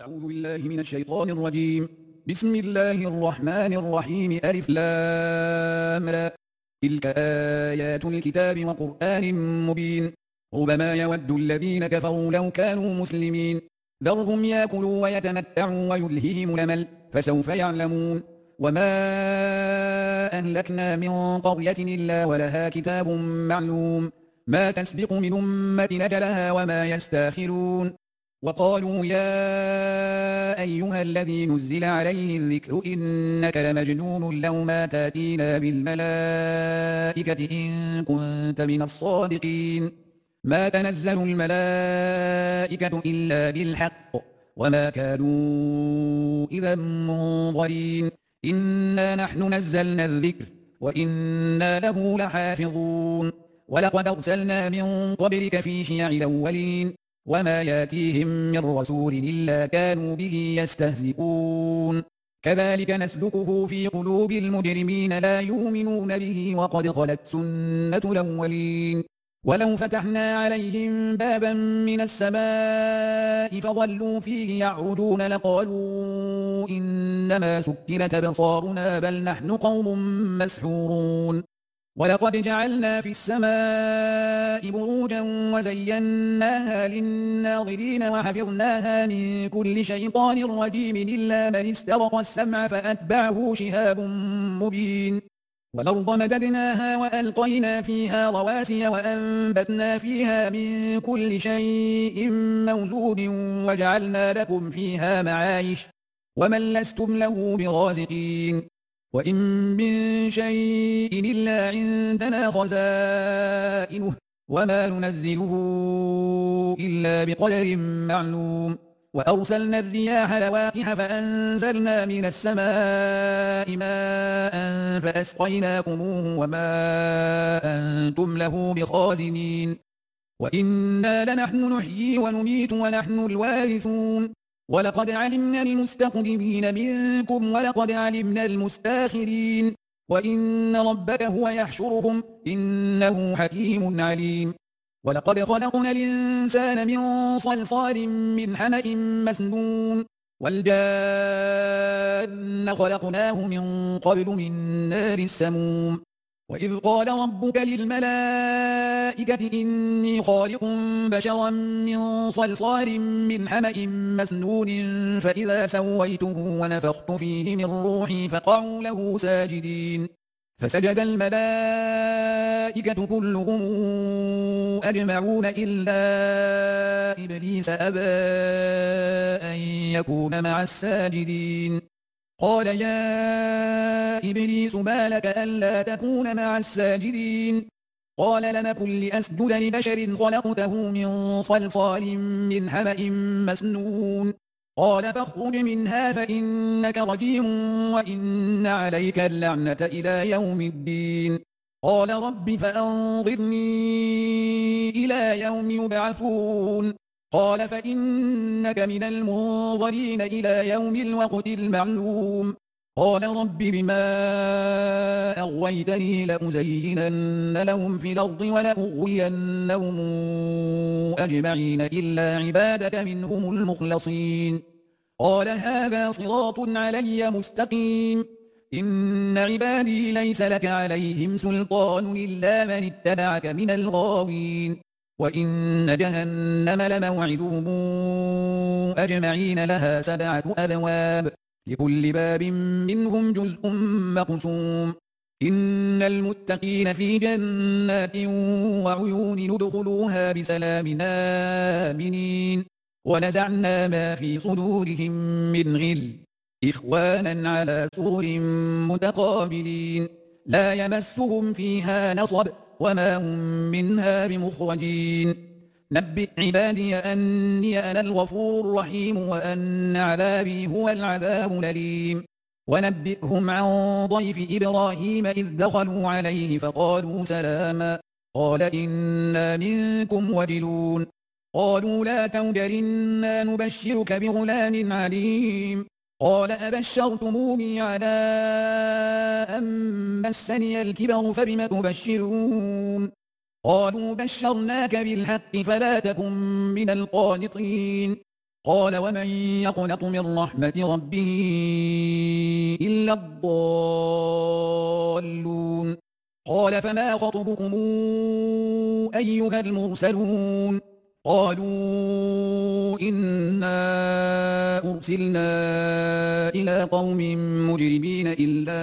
أعوذ بالله من الشيطان الرجيم. بسم الله الرحمن الرحيم. ألف لام را. تلك آيات الكتاب وقرآن مبين. ربما يود الذين كفروا لو كانوا مسلمين. ذرهم يأكلوا ويتمتعوا ويلههم الأمل فسوف يعلمون. وما أهلكنا من قرية إلا ولها كتاب معلوم ما تسبق من أمة أجلها وما يستاخرون. وقالوا يا أيها الذي نزل عليه الذكر إنك لمجنون لو ما تأتينا بالملائكة إن كنت من الصادقين. ما تنزل الملائكة إلا بالحق وما كانوا إذا منظرين. إنا نحن نزلنا الذكر وإنا له لحافظون. ولقد أرسلنا من قبلك في شيع الأولين وما ياتيهم من رسول إلا كانوا به يستهزئون. كذلك نسلكه في قلوب المجرمين لا يؤمنون به وقد خلت سنة الأولين. ولو فتحنا عليهم بابا من السماء فظلوا فيه يعرجون لقالوا إنما سكرت أبصارنا بل نحن قوم مسحورون. ولقد جعلنا في السماء بروجا وزيناها للناظرين وحفظناها من كل شيطان رجيم إلا من استرق السمع فأتبعه شهاب مبين. والأرض مددناها وألقينا فيها رواسي وأنبتنا فيها من كل شيء موجود وجعلنا لكم فيها معايش ومن لستم له برازقين. وإن من شيء إلا عندنا خزائنه وما ننزله إلا بقدر معلوم. وأرسلنا الرياح لواقح فأنزلنا من السماء ماء فأسقيناكموه وما أنتم له بخازنين. وإنا لنحن نحيي ونميت ونحن الوارثون. ولقد علمنا المستقدمين منكم ولقد علمنا المستاخرين. وإن ربك هو يحشرهم إنه حكيم عليم. ولقد خلقنا الإنسان من صلصال من حمأ مسنون. والجان خلقناه من قبل من نار السموم. وإذ قال ربك للملائكة إني خالق بشرا من صلصال من حمأ مسنون فإذا سويته ونفخت فيه من روحي فقعوا له ساجدين. فسجد الملائكة كلهم أجمعون إلا إبليس أبى أن يكون مع الساجدين. قال يا إبليس ما لك ألا تكون مع الساجدين؟ قال لم أكن لأسجد لبشر خلقته من صلصال من حمأ مسنون. قال فاخرج منها فإنك رجيم وإن عليك اللعنة إلى يوم الدين. قال رب فأنظرني إلى يوم يبعثون. قال فإنك من المنظرين إلى يوم الوقت المعلوم. قال رب بما أغويتني لأزينن لهم في الأرض ولأغوينهم أجمعين إلا عبادك منهم المخلصين. قال هذا صراط علي مستقيم. إن عبادي ليس لك عليهم سلطان إلا من اتبعك من الغاوين. وإن جهنم لموعدهم أجمعين لها 7 أبواب لكل باب منهم جزء مقسوم. إن المتقين في جنات وعيون ندخلوها بسلام آمنين. ونزعنا ما في صدورهم من غل إخوانا على سرر متقابلين لا يمسهم فيها نصب وما هم منها بمخرجين. نبئ عبادي أني أنا الغفور الرحيم وأن عذابي هو العذاب الأليم. ونبئهم عن ضيف إبراهيم إذ دخلوا عليه فقالوا سلاما قال إنا منكم وجلون. قالوا لا توجل إنا نبشرك بغلام عليم. قال أبشرتموني على أن مسني الكبر فبم تبشرون؟ قالوا بشرناك بالحق فلا تكن من القانطين. قال ومن يقنط من رحمة ربه إلا الضالون قال فما خطبكم أيها المرسلون قالوا إنا أرسلنا إلى قوم مجرمين إلا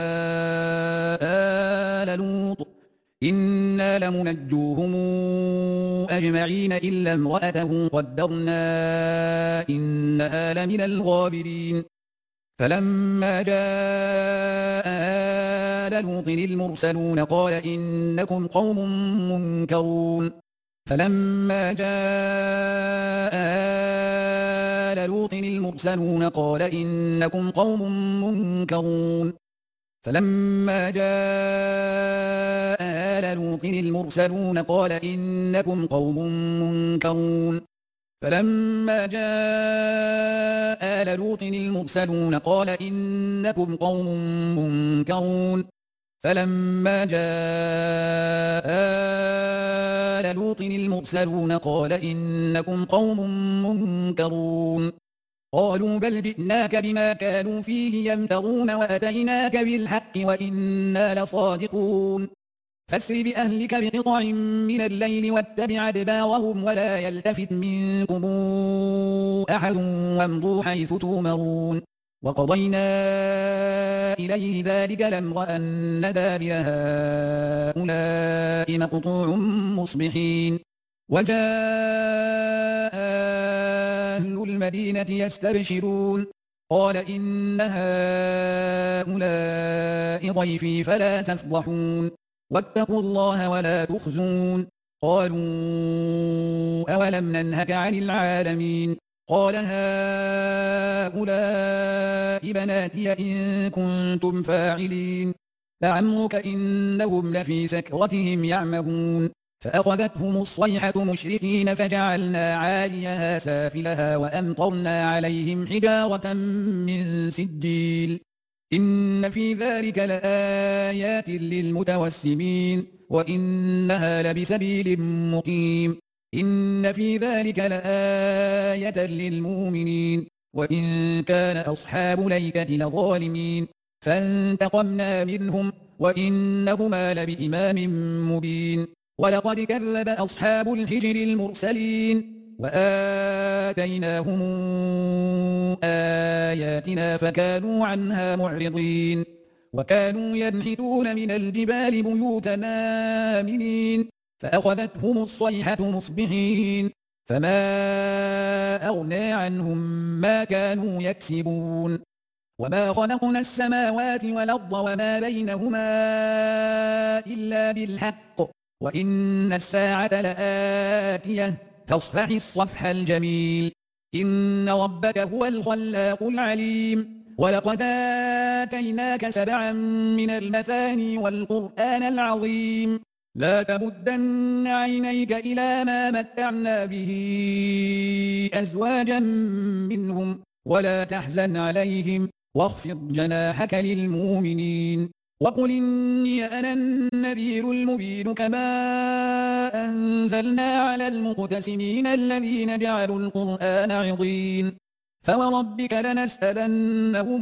آل لوط إنا لمنجوهم أجمعين إلا امرأته قدرنا إنها لمن الغابرين فلما جاء آل لوط المرسلون قال إنكم قوم منكرون فلما جاء آل لوط المرسلون قال إنكم قوم منكرون فلما جاء آل لوط المرسلون قال إنكم قوم منكرون فلما جاء آل لوط المرسلون قال إنكم قوم منكرون فلما جاء آل لوط المرسلون قال إنكم قوم منكرون قالوا بل جئناك بما كانوا فيه يمترون وأتيناك بالحق وإنا لصادقون فاسر بأهلك بقطع من الليل واتبع أدبارهم ولا يلتفت منكم أحد وامضوا حيث تؤمرون وقضينا إليه ذلك الأمر أن دابر هؤلاء مقطوع مصبحين وجاء أهل المدينة يستبشرون قال إن هؤلاء ضيفي فلا تفضحون واتقوا الله ولا تخزون قالوا أولم ننهك عن العالمين قال هؤلاء بناتي إن كنتم فاعلين لعمرك إنهم لفي سكرتهم يعمهون فأخذتهم الصيحة مشرقين فجعلنا عاليها سافلها وأمطرنا عليهم حجارة من سجيل إن في ذلك لآيات للمتوسمين وإنها لبسبيل مقيم إن في ذلك لآية للمؤمنين وإن كان أصحاب الأيكة لظالمين فانتقمنا منهم وإنهما لبإمام مبين ولقد كذب أصحاب الحجر المرسلين وآتيناهم آياتنا فكانوا عنها معرضين وكانوا ينحتون من الجبال بيوتا آمنين فأخذتهم الصيحة مصبحين فما أغنى عنهم ما كانوا يكسبون وما خلقنا السماوات والأرض وما بينهما إلا بالحق وإن الساعة لآتية فاصفح الصفح الجميل إن ربك هو الخلاق العليم ولقد آتيناك 7 من المثاني والقرآن العظيم لا تمدن عينيك إلى ما متعنا به أزواجا منهم ولا تحزن عليهم واخفض جناحك للمؤمنين وقل إني أنا النذير المبين كما أنزلنا على المقتسمين الذين جعلوا القرآن عضين فوربك لنسألنهم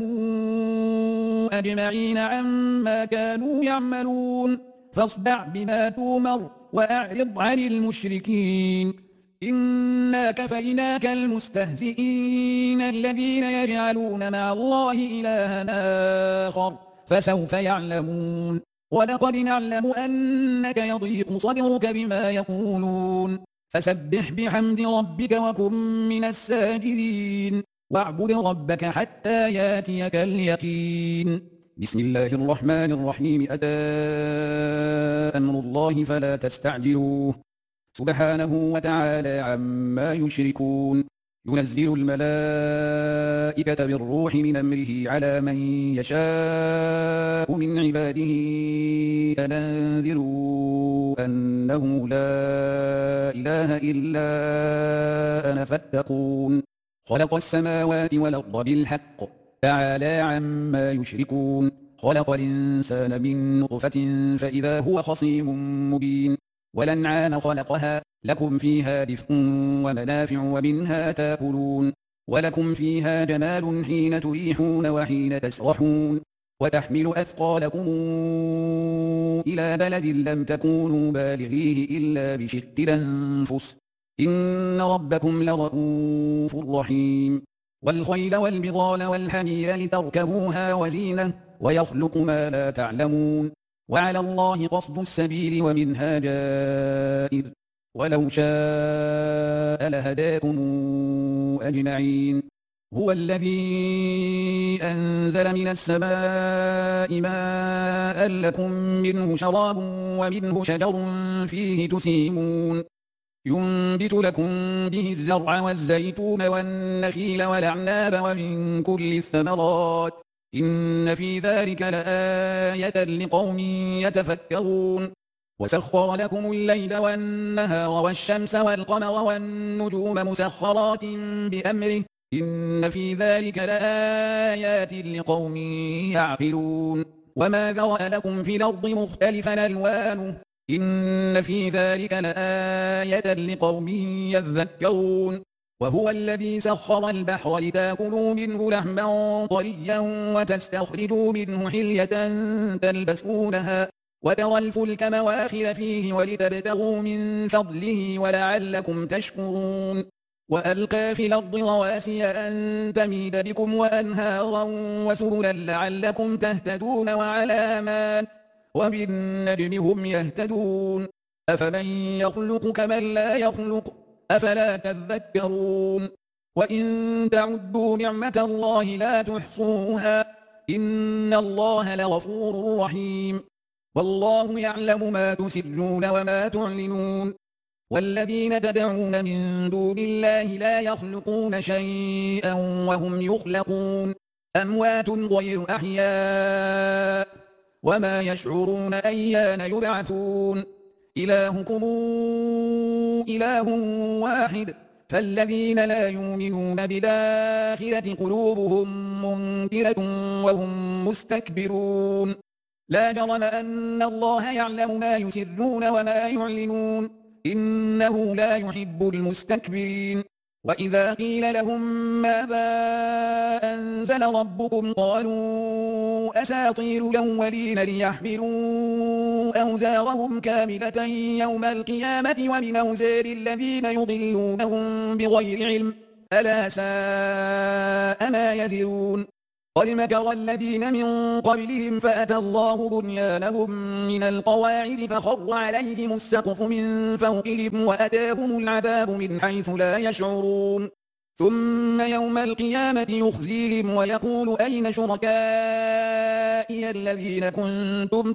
أجمعين عما كانوا يعملون فاصدع بما تؤمر وأعرض عن المشركين إنا كفيناك المستهزئين الذين يجعلون مع الله إلها آخر فسوف يعلمون ولقد نعلم أنك يضيق صدرك بما يقولون فسبح بحمد ربك وكن من الساجدين واعبد ربك حتى ياتيك اليقين بسم الله الرحمن الرحيم أتى أمر الله فلا تستعجلوه سبحانه وتعالى عما يشركون ينزل الملائكة بالروح من أمره على من يشاء من عباده أن أنذروا أنه لا إله إلا أنا فاتقون خلق السماوات والأرض بالحق تعالى عما يشركون خلق الإنسان من نطفة فإذا هو خصيم مبين والأنعام خلقها لكم فيها دفء ومنافع ومنها تأكلون ولكم فيها جمال حين تريحون وحين تسرحون وتحمل أثقالكم إلى بلد لم تكونوا بالغيه إلا بشق الأنفس إن ربكم لرءوف رحيم والخيل والبغال والحمير لتركبوها وزينة ويخلق ما لا تعلمون وعلى الله قصد السبيل ومنها جائر ولو شاء لهداكم أجمعين هو الذي أنزل من السماء ماء لكم منه شراب ومنه شجر فيه تسيمون ينبت لكم به الزرع والزيتون والنخيل والأعناب ومن كل الثمرات إن في ذلك لآية لقوم يتفكرون وسخر لكم الليل والنهار والشمس والقمر والنجوم مسخرات بأمره إن في ذلك لآيات لقوم يعقلون وما ذرأ لكم في الأرض مختلفا ألوانه إن في ذلك لآية لقوم يذكرون وهو الذي سخر البحر لتأكلوا منه لحما طريا وتستخرجوا منه حلية تلبسونها وترى الفلك مواخر فيه ولتبتغوا من فضله ولعلكم تشكرون وألقى في الأرض رواسي أن تميد بكم وأنهارا وسبلا لعلكم تهتدون وعلامات وبالنجم هم يهتدون أفمن يخلق كمن لا يخلق أفلا تذكرون وإن تعدوا نعمة الله لا تحصوها إن الله لغفور رحيم والله يعلم ما تسرون وما تعلنون والذين تدعون من دون الله لا يخلقون شيئا وهم يخلقون أموات غير أحياء وما يشعرون أيان يبعثون إلهكم إله واحد فالذين لا يؤمنون بالآخرة قلوبهم منكرة وهم مستكبرون لا جرم أن الله يعلم ما يسرون وما يعلنون إنه لا يحب المستكبرين وإذا قيل لهم ماذا أنزل ربكم قالوا أساطير الأولين ليحملوا أوزارهم كاملة يوم القيامة ومن أوزار الذين يضلونهم بغير علم ألا ساء ما يزرون قد مكر الذين من قبلهم فأتى الله بنيانهم من القواعد فخر عليهم السقف من فوقهم وأتاهم العذاب من حيث لا يشعرون ثم يوم القيامة يخزيهم ويقول أين شركائي الذين كنتم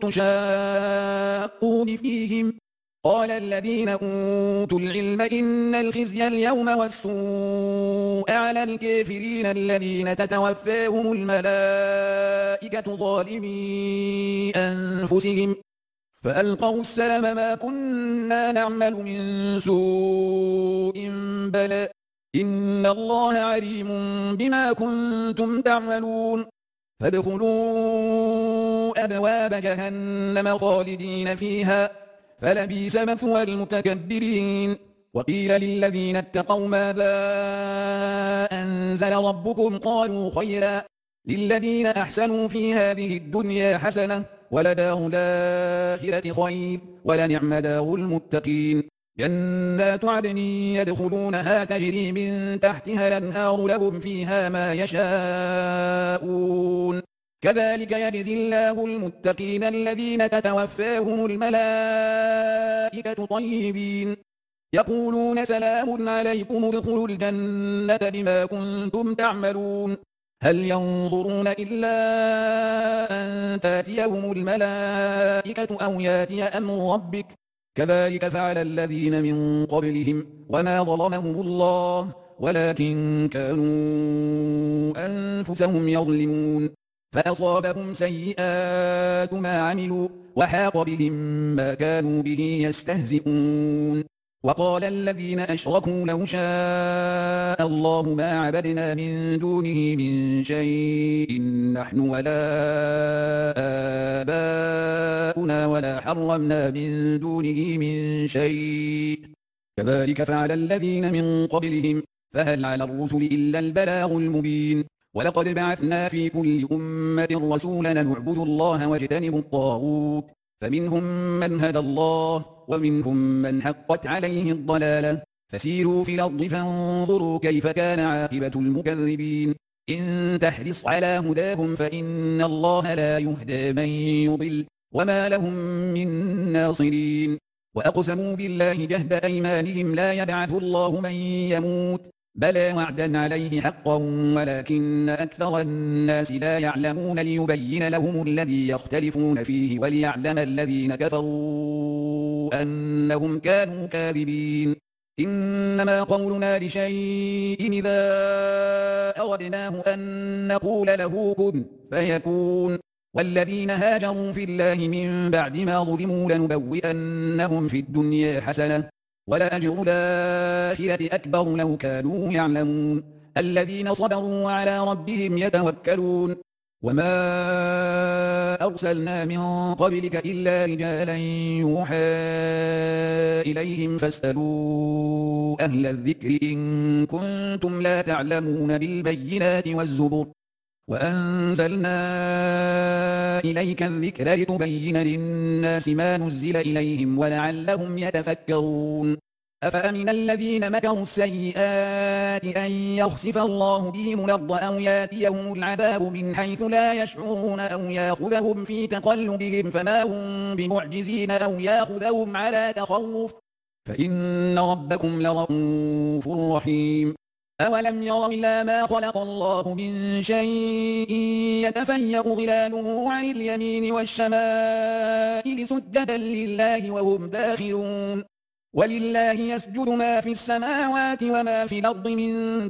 تشاقون فيهم قال الذين أوتوا العلم إن الخزي اليوم والسوء على الكافرين الذين تتوفاهم الملائكة ظالمي أنفسهم فألقوا السلم ما كنا نعمل من سوء بلى إن الله عليم بما كنتم تعملون فادخلوا أبواب جهنم خالدين فيها فلبئس مثوى المتكبرين وقيل للذين اتقوا ماذا أنزل ربكم قالوا خيرا للذين أحسنوا في هذه الدنيا حسنة ولدار الآخرة خير ولنعم دار المتقين جنات عدن يدخلونها تجري من تحتها الأنهار لهم فيها ما يشاءون كذلك يجزي الله المتقين الذين تتوفاهم الملائكة طيبين يقولون سلام عليكم ادخلوا الجنة بما كنتم تعملون هل ينظرون إلا أن تأتيهم الملائكة أو يأتي أمر ربك كذلك فعل الذين من قبلهم وما ظلمهم الله ولكن كانوا أنفسهم يظلمون فأصابهم سيئات ما عملوا وحاق بهم ما كانوا به يستهزئون وقال الذين أشركوا لو شاء الله ما عبدنا من دونه من شيء نحن ولا آباؤنا ولا حرمنا من دونه من شيء كذلك فعل الذين من قبلهم فهل على الرسل إلا البلاغ المبين ولقد بعثنا في كل أمة رسولا نعبد الله واجتنبوا الطاغوت فمنهم من هدى الله ومنهم من حقت عليه الضلالة فسيروا في الأرض فانظروا كيف كان عاقبة المكذبين إن تحرص على هداهم فإن الله لا يهدى من يضل وما لهم من ناصرين وأقسموا بالله جهد أيمانهم لا يبعث الله من يموت بلى وعدا عليه حقا ولكن أكثر الناس لا يعلمون ليبين لهم الذي يختلفون فيه وليعلم الذين كفروا أنهم كانوا كاذبين إنما قولنا لشيء إذا أردناه أن نقول له كن فيكون والذين هاجروا في الله من بعد ما ظلموا لنبوئنهم في الدنيا حسنة ولأجر الآخرة أكبر لو كانوا يعلمون الذين صبروا وعلى ربهم يتوكلون وما أرسلنا من قبلك إلا رجالا يوحى إليهم فاسألوا أهل الذكر إن كنتم لا تعلمون بالبينات والزبر وأنزلنا إليك الذكر لتبين للناس ما نزل إليهم ولعلهم يتفكرون أفأمن الذين مكروا السيئات أن يخسف الله بهم الأرض أو ياتيهم العذاب من حيث لا يشعرون أو يأخذهم في تقلبهم فما هم بمعجزين أو يأخذهم على تخوف فإن ربكم لرؤوف رحيم أولم يروا إلى ما خلق الله من شيء يتفيأ ظلاله عن اليمين والشمائل سجدا لله وهم داخرون ولله يسجد ما في السماوات وما في الأرض من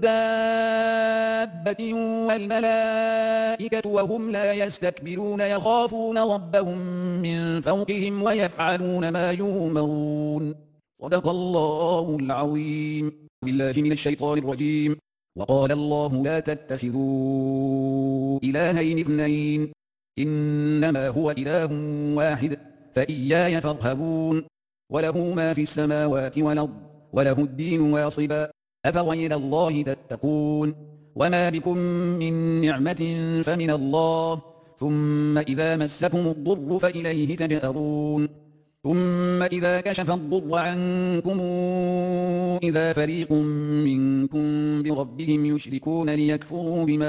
دابة والملائكة وهم لا يستكبرون يخافون ربهم من فوقهم ويفعلون ما يؤمرون صدق الله العظيم بالله من الشيطان الرجيم وقال الله لا تتخذوا إلهين اثنين إنما هو إله واحد فإياي فارهبون وله ما في السماوات والأرض وله الدين واصبا أفغير الله تتقون وما بكم من نعمة فمن الله ثم إذا مسكم الضر فإليه تجأرون ثم إذا كشف الضر عنكم إذا فريق منكم بربهم يشركون ليكفروا بما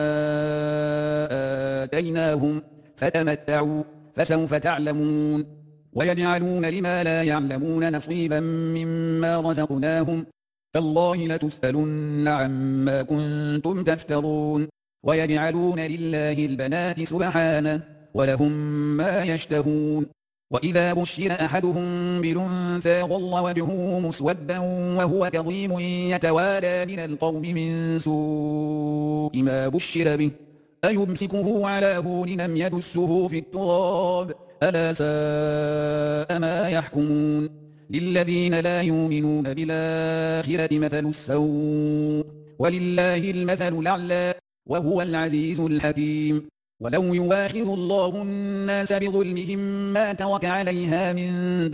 آتيناهم فتمتعوا فسوف تعلمون ويجعلون لما لا يعلمون نصيبا مما رزقناهم تالله لتسألن عما كنتم تفترون ويجعلون لله البنات سبحانه ولهم ما يشتهون وإذا بشر أحدهم بالأنثى ظل وجهه مسودا وهو كظيم يتوارى من القوم من سوء ما بشر به أيمسكه على هون أم يدسه في التراب ألا ساء ما يحكمون للذين لا يؤمنون بالآخرة مثل السوء ولله المثل الأعلى وهو العزيز الحكيم ولو يواخذ الله الناس بظلمهم ما ترك عليها من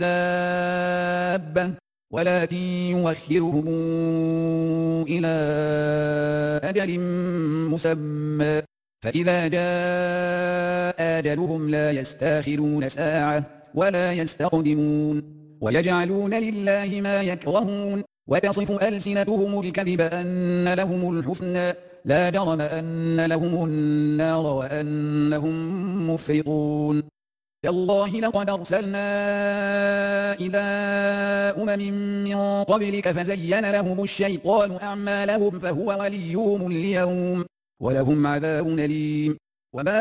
دابة ولكن يؤخرهم إلى أجل مسمى فإذا جاء أجلهم لا يستاخرون ساعة ولا يستقدمون ويجعلون لله ما يكرهون وتصف ألسنتهم الكذب أن لهم الحسنى لا جرم أن لهم النار وأنهم مفرطون تالله لقد أرسلنا إلى من قبلك فزين لهم الشيطان أعمالهم فهو وليهم اليوم ولهم عذاب أليم وما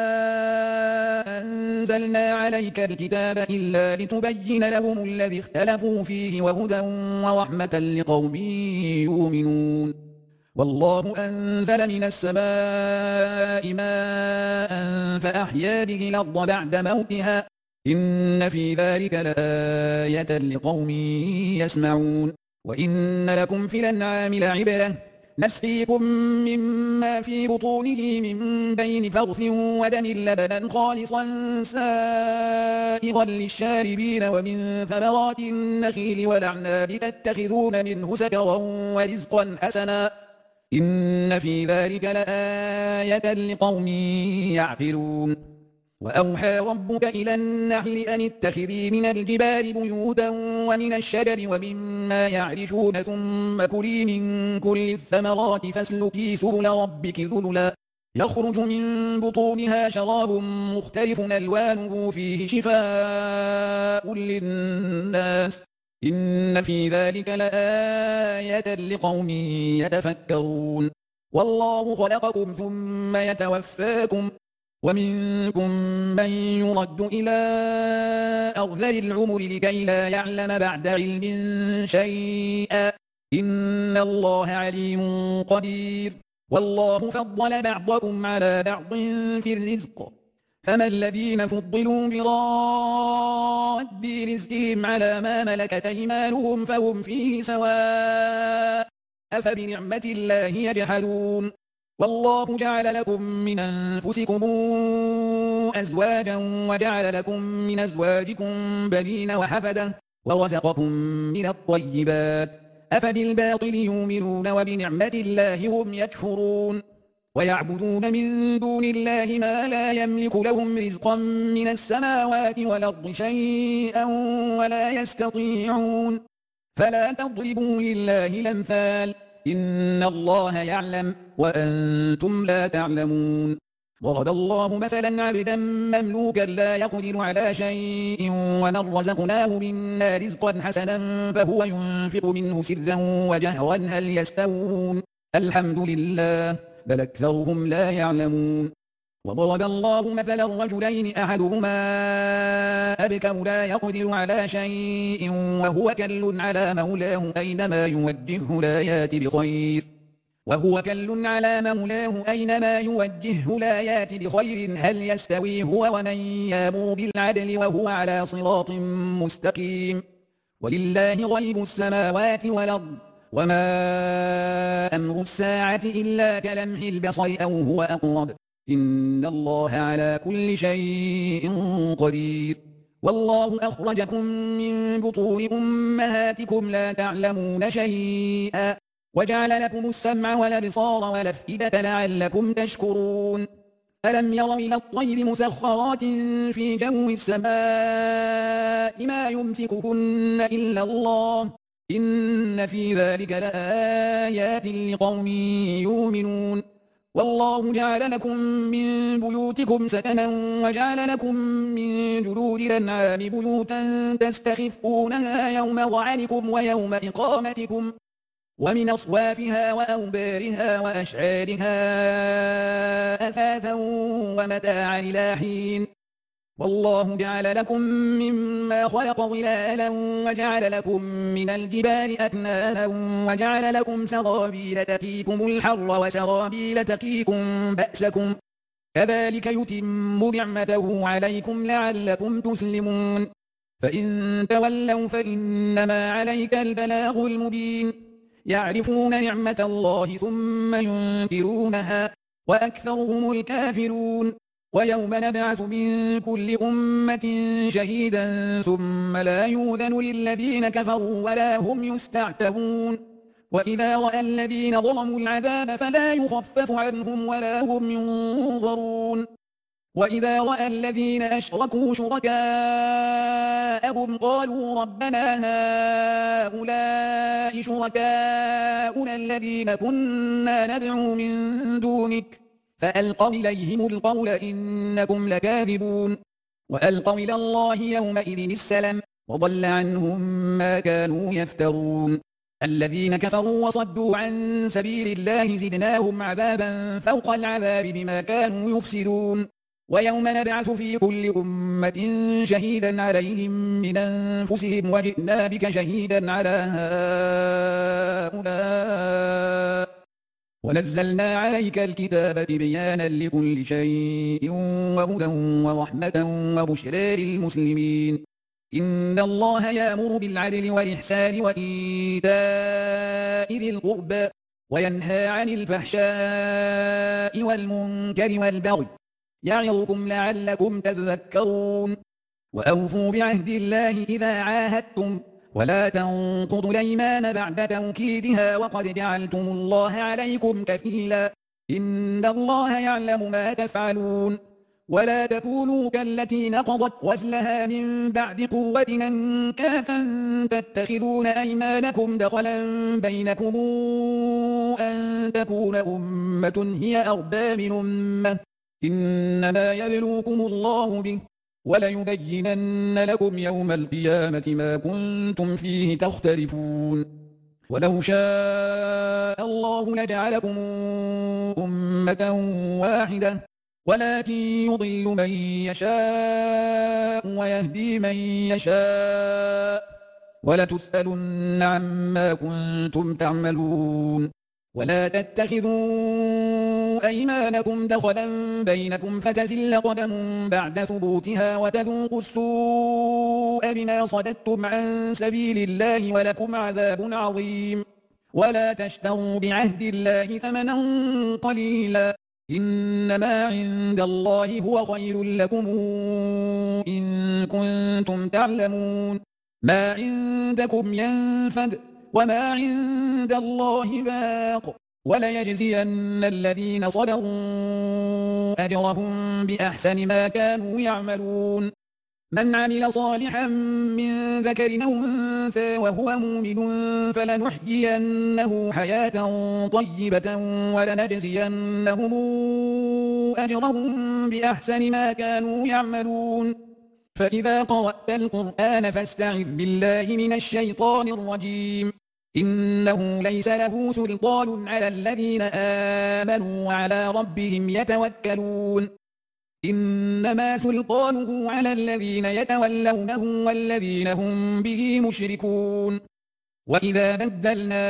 أنزلنا عليك الكتاب إلا لتبين لهم الذي اختلفوا فيه وهدى ورحمة لقوم يؤمنون والله أنزل من السماء ماء فأحيا به الأرض بعد موتها إن في ذلك لآية لقوم يسمعون وإن لكم في الأنعام لعبرة نسقيكم مما في بطونه من بين فرث ودم لبنا خالصا سائغا للشاربين ومن ثمرات النخيل والأعناب تتخذون منه سكرا ورزقا حسنا إن في ذلك لآية لقوم يعقلون وأوحى ربك إلى النحل أن اتخذي من الجبال بيوتا ومن الشجر ومما يعرشون ثم كلي من كل الثمرات فاسلكي سبل ربك ذللا يخرج من بطونها شراب مختلف ألوانه فيه شفاء للناس إن في ذلك لآية لقوم يتفكرون والله خلقكم ثم يتوفاكم ومنكم من يرد إلى أرذل العمر لكي لا يعلم بعد علم شيئا إن الله عليم قدير والله فضل بعضكم على بعض في الرزق فما الذين فضلوا براد رزقهم على ما ملكت أيمانهم فهم فيه سواء أفبنعمة الله يجحدون والله جعل لكم من أنفسكم أزواجا وجعل لكم من أزواجكم بنين وحفدة ورزقكم من الطيبات أفبالباطل يؤمنون وبنعمة الله هم يكفرون ويعبدون من دون الله ما لا يملك لهم رزقا من السماوات والأرض شيئا ولا يستطيعون فلا تضربوا لله الأمثال إن الله يعلم وأنتم لا تعلمون ضرب الله مثلا عبدا مملوكا لا يقدر على شيء ومن رزقناه منا رزقا حسنا فهو ينفق منه سرا وجهرا هل يستوون الحمد لله بل أكثرهم لا يعلمون وضرب الله مثلا رجلين أحدهما أبكم لا يقدر على شيء وهو كل على مولاه أينما يوجهه لا يأتي بخير هل يستوي هو ومن يأمر بالعدل وهو على صراط مستقيم ولله غيب السماوات والأرض وما أمر الساعة إلا كلمح البصر أو هو أقرب إن الله على كل شيء قدير والله أخرجكم من بطون أمهاتكم لا تعلمون شيئا وجعل لكم السمع والأبصار والأفئدة لعلكم تشكرون ألم يروا إلى الطير مسخرات في جو السماء ما يمسكهن إلا الله إن في ذلك لآيات لقوم يؤمنون والله جعل لكم من بيوتكم سكنا وجعل لكم من جلود الأنعام بيوتا تستخفونها يوم ظعنكم ويوم إقامتكم ومن أصوافها وأوبارها وأشعارها أثاثا ومتاعا إلى حين والله جعل لكم مما خلق ظلالا وجعل لكم من الجبال أكنانا وجعل لكم سرابيل تقيكم الحر وسرابيل تقيكم بأسكم كذلك يتم نعمته عليكم لعلكم تسلمون فإن تولوا فإنما عليك البلاغ المبين يعرفون نعمة الله ثم ينكرونها وأكثرهم الكافرون ويوم نبعث من كل أمة شهيدا ثم لا يؤذن للذين كفروا ولا هم يستعتبون وإذا رأى الذين ظلموا العذاب فلا يخفف عنهم ولا هم ينظرون وإذا رأى الذين أشركوا شركاءهم قالوا ربنا هؤلاء شركاؤنا الذين كنا ندعو من دونك فألقوا إليهم القول إنكم لكاذبون وألقوا إلى الله يومئذ السلام وضل عنهم ما كانوا يفترون الذين كفروا وصدوا عن سبيل الله زدناهم عذابا فوق العذاب بما كانوا يفسدون ويوم نبعث في كل أمة شهيدا عليهم من أنفسهم وجئنا بك شهيدا على هؤلاء ونزلنا عليك الكتاب بيانا لكل شيء وهدى ورحمة وبشرى للمسلمين إن الله يأمر بالعدل والإحسان وإيتاء ذي القربى وينهى عن الفحشاء والمنكر والبغي يعظكم لعلكم تذكرون وأوفوا بعهد الله إذا عاهدتم ولا تنقضوا الأيمان بعد توكيدها وقد جعلتم الله عليكم كفيلا إن الله يعلم ما تفعلون ولا تكونوا كالتي نقضت غزلها من بعد قوة أنكاثا تتخذون أيمانكم دخلا بينكم أن تكون أمة هي أربى من أمة إنما يبلوكم الله به وليبينن لكم يوم القيامة ما كنتم فيه تختلفون ولو شاء الله لجعلكم أمة واحدة ولكن يضل من يشاء ويهدي من يشاء ولتسألن عما كنتم تعملون ولا تتخذوا أيمانكم دخلا بينكم فتزل قدم بعد ثبوتها وتذوقوا السوء بما صددتم عن سبيل الله ولكم عذاب عظيم ولا تشتروا بعهد الله ثمنا قليلا إنما عند الله هو خير لكم إن كنتم تعلمون ما عندكم ينفد وما عند الله باق وليجزين الذين صدقوا أجرهم بأحسن ما كانوا يعملون من عمل صالحا من ذكر أو أنثى وهو مؤمن فلنحيينه حياة طيبة ولنجزينهم أجرهم بأحسن ما كانوا يعملون فإذا قرأت القرآن فاستعذ بالله من الشيطان الرجيم إنه ليس له سلطان على الذين آمنوا وعلى ربهم يتوكلون إنما سلطانه على الذين يتولونه والذين هم به مشركون وإذا بدلنا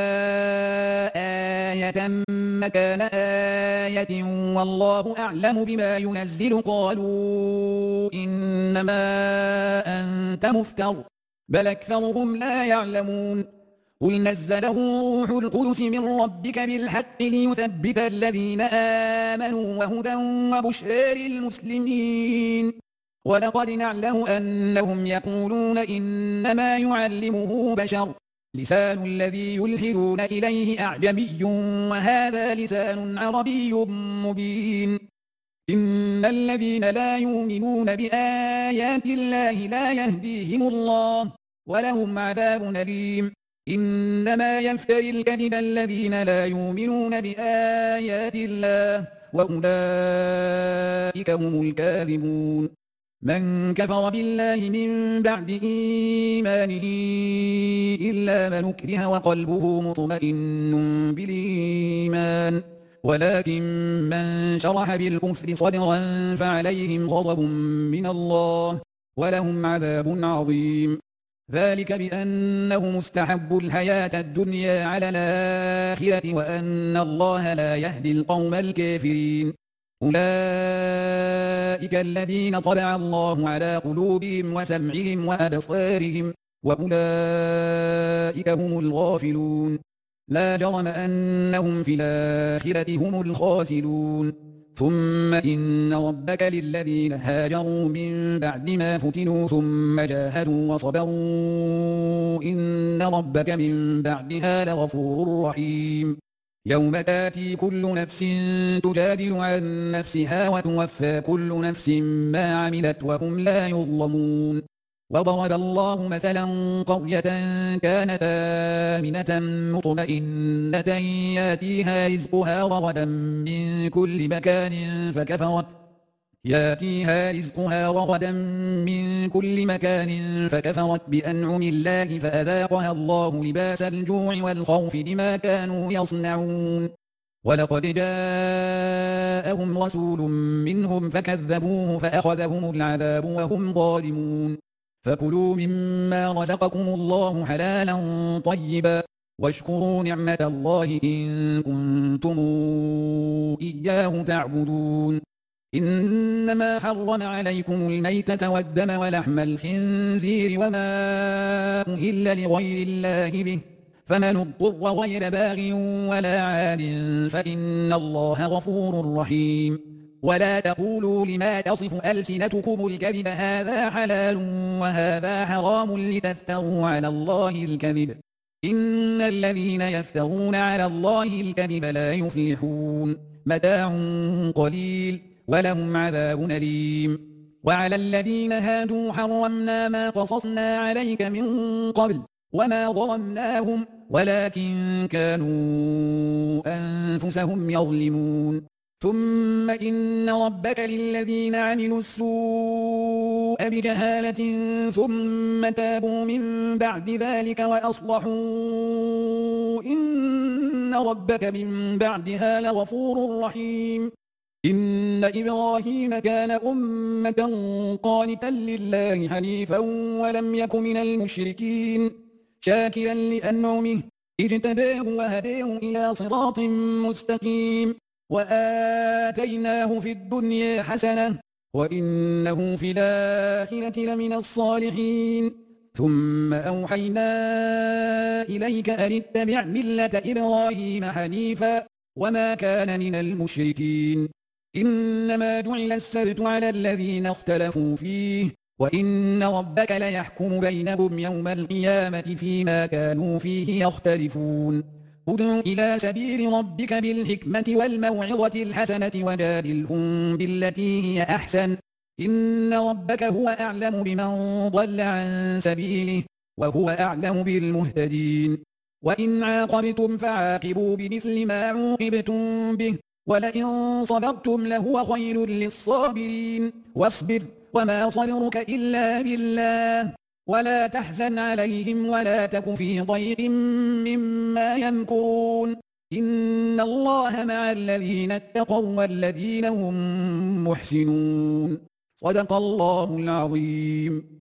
آية مكان آية والله أعلم بما ينزل قالوا إنما أنت مفتر بل أكثرهم لا يعلمون قل نزله روح القدس من ربك بالحق ليثبت الذين آمنوا وهدى وبشرى للمسلمين ولقد نعلم أنهم يقولون إنما يعلمه بشر لسان الذي يلحدون إليه أعجمي وهذا لسان عربي مبين إن الذين لا يؤمنون بآيات الله لا يهديهم الله ولهم عذاب أليم إنما يفتري الكذب الذين لا يؤمنون بآيات الله وأولئك هم الكاذبون من كفر بالله من بعد إيمانه إلا من أكره وقلبه مطمئن بالإيمان ولكن من شرح بالكفر صدرا فعليهم غضب من الله ولهم عذاب عظيم ذلك بأنهم استحبوا الحياة الدنيا على الآخرة وأن الله لا يهدي القوم الكافرين أولئك الذين طبع الله على قلوبهم وسمعهم وأبصارهم وأولئك هم الغافلون لا جرم أنهم في الآخرة هم الخاسرون ثم إن ربك للذين هاجروا من بعد ما فتنوا ثم جاهدوا وصبروا إن ربك من بعدها لغفور رحيم يوم تاتي كل نفس تجادل عن نفسها وتوفى كل نفس ما عملت وهم لا يظلمون وضرب الله مثلا قرية كانت آمنة مطمئنة ياتيها رزقها رغدا من كل مكان فكفرت بأنعم الله فأذاقها الله لباس الجوع والخوف بما كانوا يصنعون ولقد جاءهم رسول منهم فكذبوه فأخذهم العذاب وهم ظالمون فكلوا مما رزقكم الله حلالا طيبا واشكروا نعمة الله إن كنتم إياه تعبدون إنما حرم عليكم الميتة والدم ولحم الخنزير وما أهل لغير الله به فمن اضطر غير باغ ولا عاد فإن الله غفور رحيم ولا تقولوا لما تصف ألسنتكم الكذب هذا حلال وهذا حرام لتفتروا على الله الكذب إن الذين يفترون على الله الكذب لا يفلحون متاع قليل ولهم عذاب أليم وعلى الذين هادوا حرمنا ما قصصنا عليك من قبل وما ظلمناهم ولكن كانوا أنفسهم يظلمون ثم إن ربك للذين عملوا السوء بجهالة ثم تابوا من بعد ذلك وأصلحوا إن ربك من بعدها لغفور رحيم إن إبراهيم كان أمة قانتا لله حنيفا ولم يك من المشركين شاكرا لأنعمه اجتباه وهداه إلى صراط مستقيم وآتيناه في الدنيا حسنة وإنه في الآخرة لمن الصالحين ثم أوحينا إليك أن اتبع ملة إبراهيم حنيفا وما كان من المشركين إنما جعل السبت على الذين اختلفوا فيه وإن ربك ليحكم بينهم يوم القيامة فيما كانوا فيه يختلفون ادع إلى سبيل ربك بالحكمة والموعظة الحسنة وجادلهم بالتي هي أحسن إن ربك هو أعلم بمن ضل عن سبيله وهو أعلم بالمهتدين وإن عاقبتم فعاقبوا بمثل ما عوقبتم به ولئن صبرتم لهو خير للصابرين واصبر وما صبرك إلا بالله ولا تحزن عليهم ولا تك في ضيق مما يمكرون إن الله مع الذين اتقوا والذين هم محسنون صدق الله العظيم.